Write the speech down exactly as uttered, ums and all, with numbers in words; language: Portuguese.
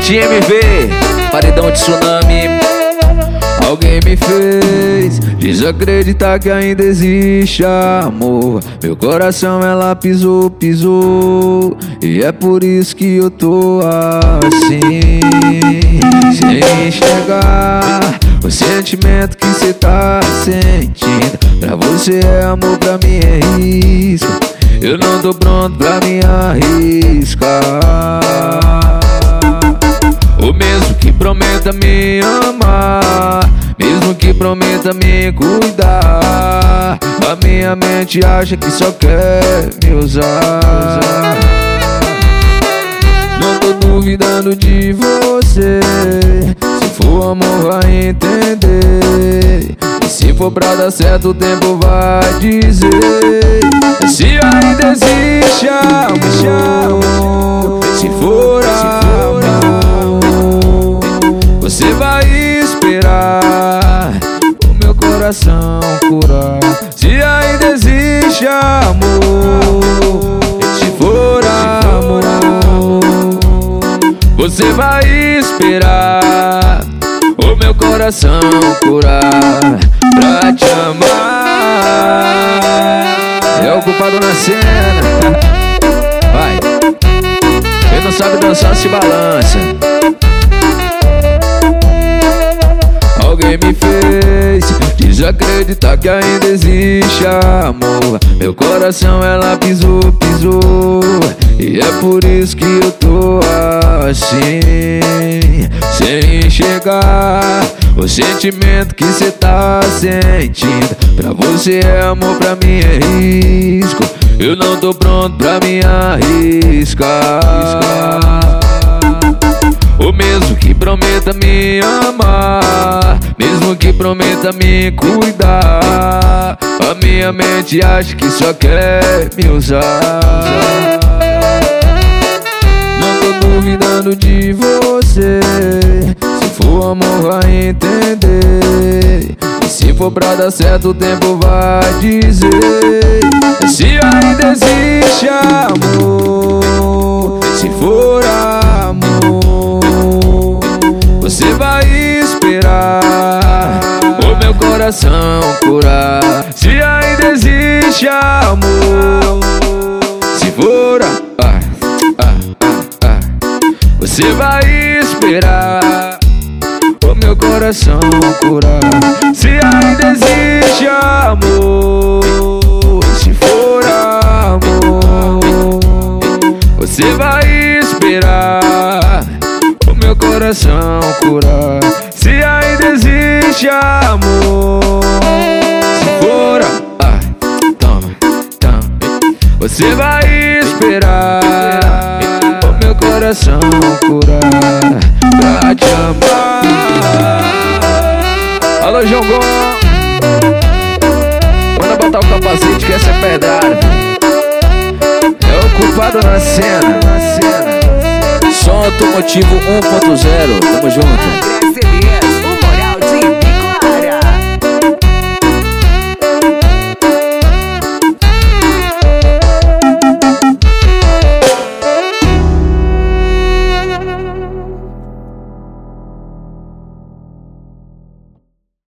Hit M V, paredão de tsunami. Alguém me fez desacreditar que ainda existe amor. Meu coração ela pisou, pisou, e é por isso que eu tô assim, sem enxergar o sentimento que cê tá sentindo. Pra você é amor, pra mim é risco. Eu não tô pronto pra me arriscar. O mesmo que prometa me amar, mesmo que prometa me cuidar, a minha mente acha que só quer me usar. Não tô duvidando de você, se for amor vai entender. E se for pra dar certo o tempo vai dizer. Se ainda existe amor, se for amor, você vai esperar o meu coração curar. Se ainda existe amor, se for amor, você vai esperar o meu coração curar pra te amar. É o culpado na cena. Vai. Quem não sabe dançar se balança. Alguém me fez desacreditar que ainda existe amor. Meu coração ela pisou, pisou, e é por isso que eu tô assim, sem enxergar o sentimento que cê tá sentindo. Pra você é amor, pra mim é risco. Eu não tô pronto pra me arriscar. O mesmo que prometa me amar, mesmo que prometa me cuidar, a minha mente acha que só quer me usar. Não tô duvidando de você, se for amor vai entender. E se for pra dar certo o tempo vai dizer. Se ainda existe amor, se for amor, você vai esperar o meu coração curar. Se ainda existe amor, se for ah, ah, ah, ah, você vai esperar o meu coração curar. Se ainda existe amor, se for amor, você vai esperar o meu coração curar. Se ainda existe amor, se for ah, toma, toma, você vai esperar o meu coração curar pra te amar. Alô, João Gomes, manda botar o capacete que essa é pedrada. É o culpado na cena, na cena. Som automotivo um ponto zero, tamo junto.